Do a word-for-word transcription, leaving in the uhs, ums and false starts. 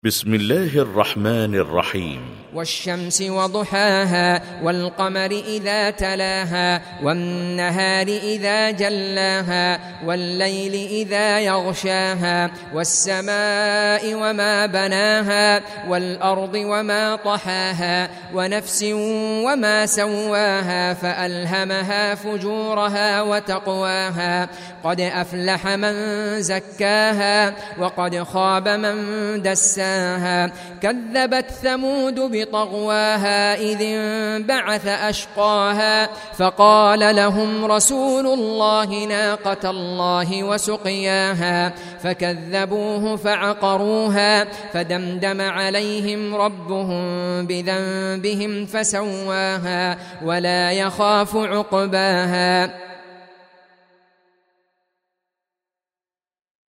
بسم الله الرحمن الرحيم. والشمس وضحاها والقمر إذا تلاها والنهار إذا جلاها والليل إذا يغشاها والسماء وما بناها والأرض وما طحاها ونفس وما سواها فألهمها فجورها وتقواها قد أفلح من زكاها وقد خاب من دساها. كذبت ثمود بطغواها إذ انبعث أشقاها فقال لهم رسول الله ناقة الله وسقياها فكذبوه فعقروها فدمدم عليهم ربهم بذنبهم فسواها ولا يخاف عقباها.